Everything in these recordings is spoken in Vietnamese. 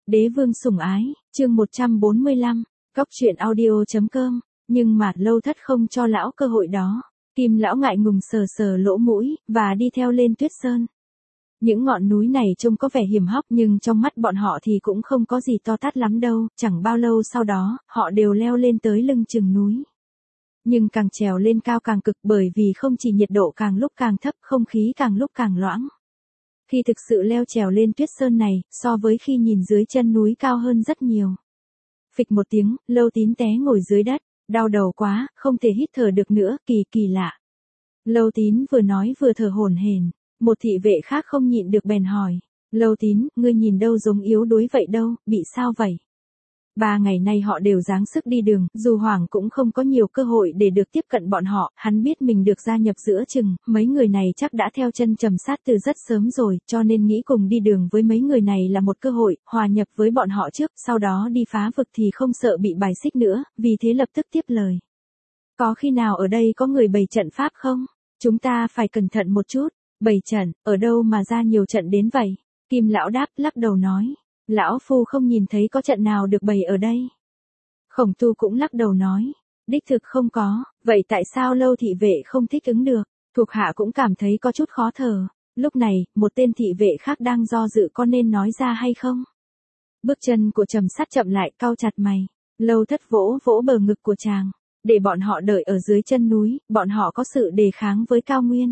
Đế vương sủng ái, chương 145, Cóc truyện audio.com, nhưng mà Lâu Thất không cho lão cơ hội đó. Kim lão ngại ngùng sờ sờ lỗ mũi, và đi theo lên Tuyết Sơn. Những ngọn núi này trông có vẻ hiểm hóc nhưng trong mắt bọn họ thì cũng không có gì to tát lắm đâu, chẳng bao lâu sau đó, họ đều leo lên tới lưng chừng núi. Nhưng càng trèo lên cao càng cực bởi vì không chỉ nhiệt độ càng lúc càng thấp, không khí càng lúc càng loãng. Khi thực sự leo trèo lên Tuyết Sơn này, so với khi nhìn dưới chân núi cao hơn rất nhiều. Phịch một tiếng, Lâu Tín té ngồi dưới đất, đau đầu quá, không thể hít thở được nữa, kỳ lạ. Lâu Tín vừa nói vừa thở hổn hển, một thị vệ khác không nhịn được bèn hỏi, Lâu Tín, ngươi nhìn đâu giống yếu đuối vậy đâu, bị sao vậy? 3 ngày nay họ đều dáng sức đi đường, dù Hoàng cũng không có nhiều cơ hội để được tiếp cận bọn họ, hắn biết mình được gia nhập giữa chừng, mấy người này chắc đã theo chân Trầm Sát từ rất sớm rồi, cho nên nghĩ cùng đi đường với mấy người này là một cơ hội, hòa nhập với bọn họ trước, sau đó đi phá vực thì không sợ bị bài xích nữa, vì thế lập tức tiếp lời. Có khi nào ở đây có người bày trận pháp không? Chúng ta phải cẩn thận một chút, bày trận, ở đâu mà ra nhiều trận đến vậy? Kim lão đáp, lắc đầu nói. Lão phu không nhìn thấy có trận nào được bày ở đây. Khổng Tu cũng lắc đầu nói, đích thực không có, vậy tại sao Lâu thị vệ không thích ứng được? Thuộc hạ cũng cảm thấy có chút khó thở. Lúc này, một tên thị vệ khác đang do dự có nên nói ra hay không. Bước chân của Trầm Sát chậm lại, cau chặt mày. Lâu Thất vỗ vỗ bờ ngực của chàng, để bọn họ đợi ở dưới chân núi, bọn họ có sự đề kháng với Cao Nguyên.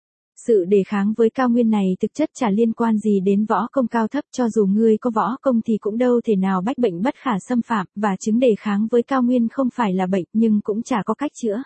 Sự đề kháng với Cao Nguyên này thực chất chả liên quan gì đến võ công cao thấp, cho dù ngươi có võ công thì cũng đâu thể nào bách bệnh bất khả xâm phạm, và chứng đề kháng với Cao Nguyên không phải là bệnh nhưng cũng chả có cách chữa.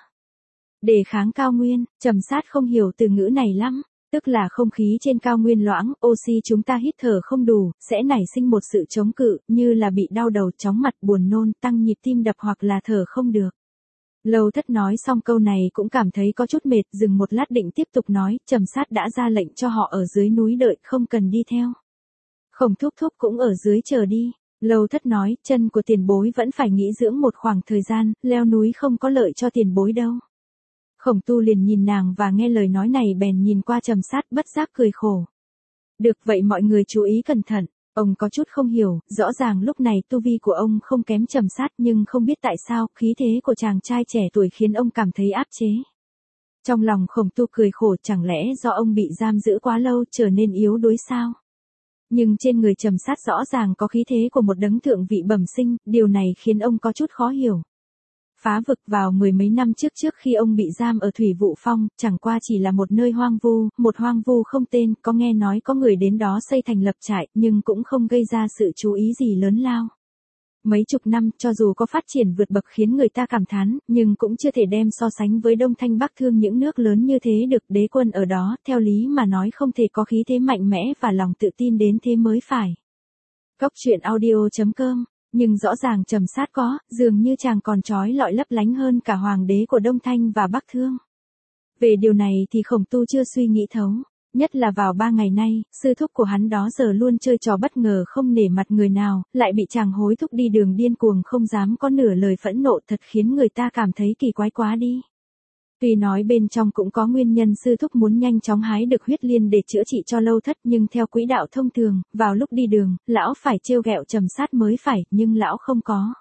Đề kháng Cao Nguyên, Trầm Sát không hiểu từ ngữ này lắm, tức là không khí trên Cao Nguyên loãng, oxy chúng ta hít thở không đủ, sẽ nảy sinh một sự chống cự, như là bị đau đầu, chóng mặt, buồn nôn, tăng nhịp tim đập hoặc là thở không được. Lâu Thất nói xong câu này cũng cảm thấy có chút mệt, dừng một lát định tiếp tục nói, Trầm Sát đã ra lệnh cho họ ở dưới núi đợi, không cần đi theo. Khổng Thúc Thúc cũng ở dưới chờ đi. Lâu Thất nói, chân của tiền bối vẫn phải nghỉ dưỡng một khoảng thời gian, leo núi không có lợi cho tiền bối đâu. Khổng Tu liền nhìn nàng và nghe lời nói này bèn nhìn qua Trầm Sát bất giác cười khổ. Được vậy mọi người chú ý cẩn thận. Ông có chút không hiểu, rõ ràng lúc này tu vi của ông không kém Trầm Sát nhưng không biết tại sao khí thế của chàng trai trẻ tuổi khiến ông cảm thấy áp chế. Trong lòng Khổng Tu cười khổ, chẳng lẽ do ông bị giam giữ quá lâu trở nên yếu đuối sao? Nhưng trên người Trầm Sát rõ ràng có khí thế của một đấng thượng vị bẩm sinh, điều này khiến ông có chút khó hiểu. Phá vực vào 10 mấy năm trước khi ông bị giam ở Thủy Vụ Phong, chẳng qua chỉ là một nơi hoang vu, một hoang vu không tên, có nghe nói có người đến đó xây thành lập trại, nhưng cũng không gây ra sự chú ý gì lớn lao. Mấy chục năm, cho dù có phát triển vượt bậc khiến người ta cảm thán, nhưng cũng chưa thể đem so sánh với Đông Thanh Bắc Thương những nước lớn như thế được. Đế quân ở đó, theo lý mà nói không thể có khí thế mạnh mẽ và lòng tự tin đến thế mới phải. Cóc truyện audio.com. Nhưng rõ ràng Trầm Sát có, dường như chàng còn trói lọi lấp lánh hơn cả hoàng đế của Đông Thanh và Bắc Thương. Về điều này thì Khổng Tu chưa suy nghĩ thấu, nhất là vào 3 ngày nay, sư thúc của hắn đó giờ luôn chơi trò bất ngờ không nể mặt người nào, lại bị chàng hối thúc đi đường điên cuồng không dám có nửa lời phẫn nộ, thật khiến người ta cảm thấy kỳ quái quá đi. Tuy nói bên trong cũng có nguyên nhân sư thúc muốn nhanh chóng hái được huyết liên để chữa trị cho Lâu Thất, nhưng theo quỹ đạo thông thường, vào lúc đi đường, lão phải trêu ghẹo Trầm Sát mới phải, nhưng lão không có.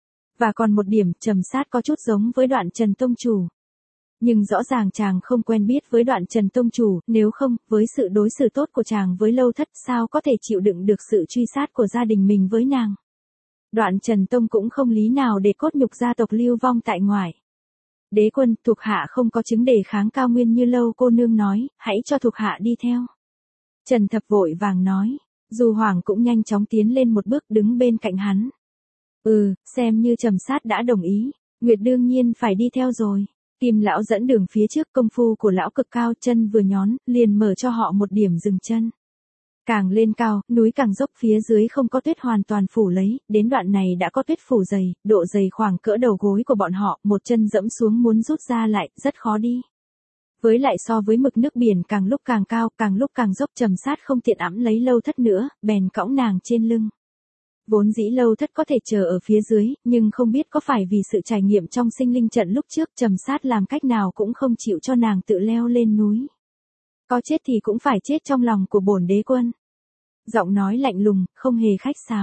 Và còn một điểm, Trầm Sát có chút giống với Đoạn Trần Tông Chủ. Nhưng rõ ràng chàng không quen biết với Đoạn Trần Tông Chủ, nếu không, với sự đối xử tốt của chàng với Lâu Thất sao có thể chịu đựng được sự truy sát của gia đình mình với nàng. Đoạn Trần Tông cũng không lý nào để cốt nhục gia tộc lưu vong tại ngoại. Đế quân, thuộc hạ không có chứng đề kháng Cao Nguyên như Lâu cô nương nói, hãy cho thuộc hạ đi theo. Trần Thập vội vàng nói, dù Hoàng cũng nhanh chóng tiến lên một bước đứng bên cạnh hắn. Xem như Trầm Sát đã đồng ý, Nguyệt đương nhiên phải đi theo rồi. Kim lão dẫn đường phía trước, công phu của lão cực cao, chân vừa nhón, liền mở cho họ một điểm dừng chân. Càng lên cao, núi càng dốc, phía dưới không có tuyết hoàn toàn phủ lấy, đến đoạn này đã có tuyết phủ dày, độ dày khoảng cỡ đầu gối của bọn họ, một chân dẫm xuống muốn rút ra lại, rất khó đi. Với lại so với mực nước biển càng lúc càng cao, càng lúc càng dốc, Trầm Sát không tiện ẵm lấy Lâu Thất nữa, bèn cõng nàng trên lưng. Vốn dĩ Lâu Thất có thể chờ ở phía dưới, nhưng không biết có phải vì sự trải nghiệm trong sinh linh trận lúc trước, Trầm Sát làm cách nào cũng không chịu cho nàng tự leo lên núi. Có chết thì cũng phải chết trong lòng của bổn đế quân. Giọng nói lạnh lùng, không hề khách sáo.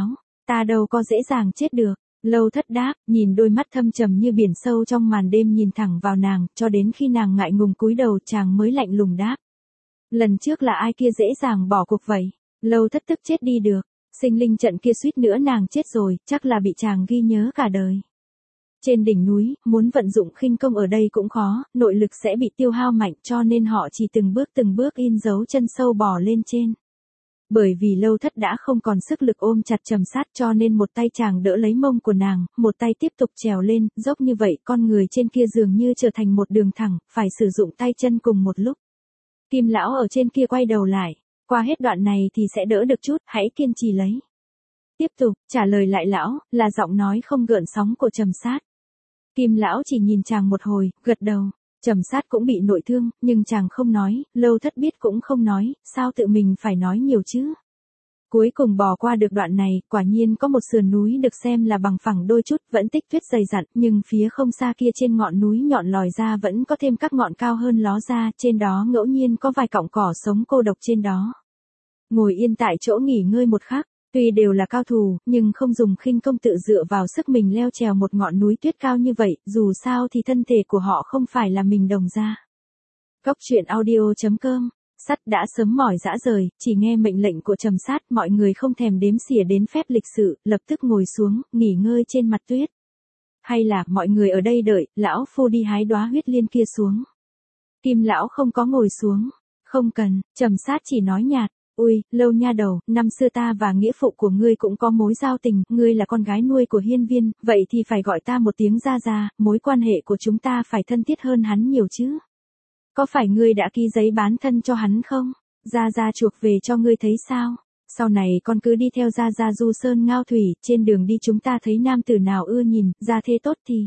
Ta đâu có dễ dàng chết được. Lâu Thất đáp, nhìn đôi mắt thâm trầm như biển sâu trong màn đêm nhìn thẳng vào nàng, cho đến khi nàng ngại ngùng cúi đầu chàng mới lạnh lùng đáp. Lần trước là ai kia dễ dàng bỏ cuộc vậy? Lâu Thất tức chết đi được. Sinh linh trận kia suýt nữa nàng chết rồi, chắc là bị chàng ghi nhớ cả đời. Trên đỉnh núi, muốn vận dụng khinh công ở đây cũng khó, nội lực sẽ bị tiêu hao mạnh cho nên họ chỉ từng bước in dấu chân sâu bò lên trên. Bởi vì Lâu Thất đã không còn sức lực ôm chặt Trầm Sát cho nên một tay chàng đỡ lấy mông của nàng, một tay tiếp tục trèo lên, dốc như vậy con người trên kia dường như trở thành một đường thẳng, phải sử dụng tay chân cùng một lúc. Kim lão ở trên kia quay đầu lại, qua hết đoạn này thì sẽ đỡ được chút, hãy kiên trì lấy. Tiếp tục, trả lời lại lão, là giọng nói không gợn sóng của Trầm Sát. Kim lão chỉ nhìn chàng một hồi, gật đầu. Trầm Sát cũng bị nội thương, nhưng chàng không nói, Lâu Thất biết cũng không nói, sao tự mình phải nói nhiều chứ. Cuối cùng bò qua được đoạn này, quả nhiên có một sườn núi được xem là bằng phẳng đôi chút, vẫn tích tuyết dày dặn, nhưng phía không xa kia trên ngọn núi nhọn lòi ra vẫn có thêm các ngọn cao hơn ló ra, trên đó ngẫu nhiên có vài cọng cỏ sống cô độc trên đó. Ngồi yên tại chỗ nghỉ ngơi một khắc, tuy đều là cao thủ, nhưng không dùng khinh công tự dựa vào sức mình leo trèo một ngọn núi tuyết cao như vậy, dù sao thì thân thể của họ không phải là mình đồng ra. Cốc truyện audio.com. Sắt đã sớm mỏi dã rời, chỉ nghe mệnh lệnh của Trầm Sát, mọi người không thèm đếm xỉa đến phép lịch sự, lập tức ngồi xuống, nghỉ ngơi trên mặt tuyết. Hay là mọi người ở đây đợi, lão phu đi hái đóa huyết liên kia xuống. Kim lão không có ngồi xuống. Không cần, Trầm Sát chỉ nói nhạt. Ui, Lâu nha đầu, năm xưa ta và nghĩa phụ của ngươi cũng có mối giao tình, ngươi là con gái nuôi của Hiên Viên, vậy thì phải gọi ta một tiếng gia gia, mối quan hệ của chúng ta phải thân thiết hơn hắn nhiều chứ. Có phải ngươi đã ký giấy bán thân cho hắn không? Gia gia chuộc về cho ngươi thấy sao? Sau này con cứ đi theo gia gia du sơn ngao thủy, trên đường đi chúng ta thấy nam tử nào ưa nhìn, gia thế tốt thì.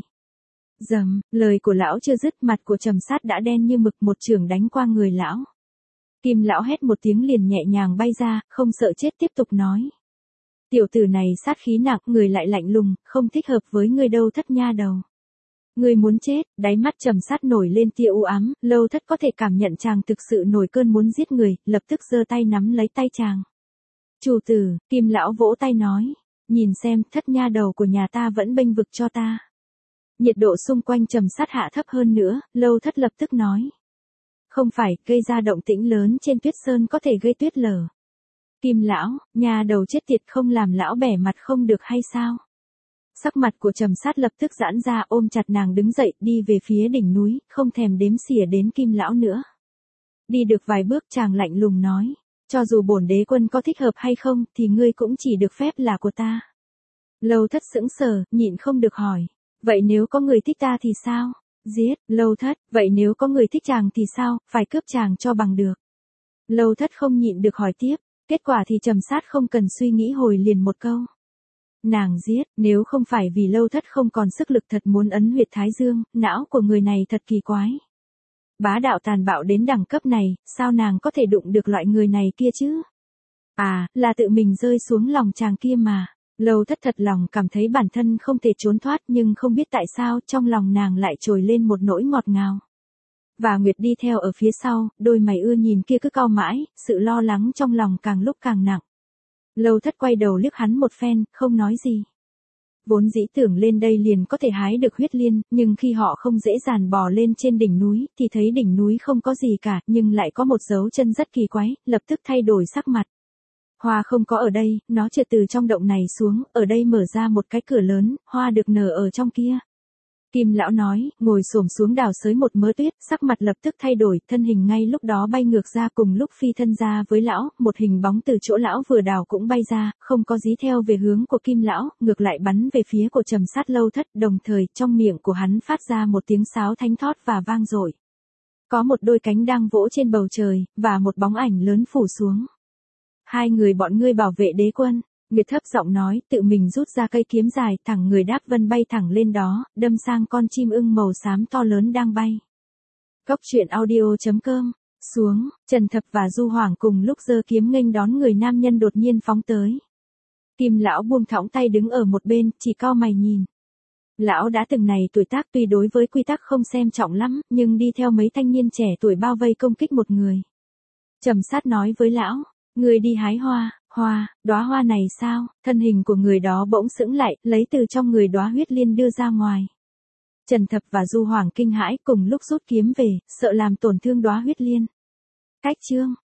Dầm, lời của lão chưa dứt, mặt của Trầm Sát đã đen như mực, một chưởng đánh qua người lão. Kim lão hét một tiếng liền nhẹ nhàng bay ra, không sợ chết tiếp tục nói. Tiểu tử này sát khí nặng, người lại lạnh lùng, không thích hợp với ngươi đâu Thất nha đầu. Ngươi muốn chết, đáy mắt Trầm Sát nổi lên tia u ám, Lâu Thất có thể cảm nhận chàng thực sự nổi cơn muốn giết người, lập tức giơ tay nắm lấy tay chàng. Chủ tử, Kim lão vỗ tay nói, nhìn xem, Thất nha đầu của nhà ta vẫn bênh vực cho ta. Nhiệt độ xung quanh Trầm Sát hạ thấp hơn nữa, Lâu Thất lập tức nói. Không phải, gây ra động tĩnh lớn trên tuyết sơn có thể gây tuyết lở. Kim lão, nhà đầu chết tiệt, không làm lão bẻ mặt không được hay sao? Sắc mặt của Trầm Sát lập tức giãn ra, ôm chặt nàng đứng dậy, đi về phía đỉnh núi, không thèm đếm xỉa đến Kim lão nữa. Đi được vài bước chàng lạnh lùng nói, cho dù bổn đế quân có thích hợp hay không, thì ngươi cũng chỉ được phép là của ta. Lâu Thất sững sờ, nhịn không được hỏi, vậy nếu có người thích ta thì sao? Giết, Lâu Thất, vậy nếu có người thích chàng thì sao, phải cướp chàng cho bằng được. Lâu Thất không nhịn được hỏi tiếp, kết quả thì Trầm Sát không cần suy nghĩ hồi liền một câu. Nàng giết, nếu không phải vì Lâu Thất không còn sức lực thật muốn ấn huyệt thái dương, não của người này thật kỳ quái. Bá đạo tàn bạo đến đẳng cấp này, sao nàng có thể đụng được loại người này kia chứ? À, là tự mình rơi xuống lòng chàng kia mà. Lâu Thất thật lòng cảm thấy bản thân không thể trốn thoát, nhưng không biết tại sao trong lòng nàng lại trồi lên một nỗi ngọt ngào. Và Nguyệt đi theo ở phía sau, đôi mày ưa nhìn kia cứ cau mãi, sự lo lắng trong lòng càng lúc càng nặng. Lâu Thất quay đầu liếc hắn một phen, không nói gì. Vốn dĩ tưởng lên đây liền có thể hái được huyết liên, nhưng khi họ không dễ dàng bò lên trên đỉnh núi, thì thấy đỉnh núi không có gì cả, nhưng lại có một dấu chân rất kỳ quái, lập tức thay đổi sắc mặt. Hoa không có ở đây, nó trượt từ trong động này xuống, ở đây mở ra một cái cửa lớn, hoa được nở ở trong kia. Kim lão nói, ngồi xổm xuống đào xới một mớ tuyết, sắc mặt lập tức thay đổi, thân hình ngay lúc đó bay ngược ra, cùng lúc phi thân ra với lão, một hình bóng từ chỗ lão vừa đào cũng bay ra, không có dí theo về hướng của Kim lão, ngược lại bắn về phía của Trầm Sát. Lâu Thất, đồng thời trong miệng của hắn phát ra một tiếng sáo thánh thót và vang dội. Có một đôi cánh đang vỗ trên bầu trời, và một bóng ảnh lớn phủ xuống. Hai người bọn ngươi bảo vệ đế quân. Nguyệt thấp giọng nói, tự mình rút ra cây kiếm dài, thẳng người đáp vân bay thẳng lên đó, đâm sang con chim ưng màu xám to lớn đang bay. Cốc truyện audio.com. Xuống, Trần Thập và Du Hoàng cùng lúc giơ kiếm nghênh đón người nam nhân đột nhiên phóng tới. Kim lão buông thõng tay đứng ở một bên, chỉ cau mày nhìn. Lão đã từng này tuổi tác, tuy đối với quy tắc không xem trọng lắm, nhưng đi theo mấy thanh niên trẻ tuổi bao vây công kích một người. Trầm Sát nói với lão, ngươi đi hái hoa, Đóa hoa này sao? Thân hình của người đó bỗng sững lại, lấy từ trong người đóa huyết liên đưa ra ngoài. Trần Thập và Du Hoàng kinh hãi cùng lúc rút kiếm về, sợ làm tổn thương đóa huyết liên. Cách chương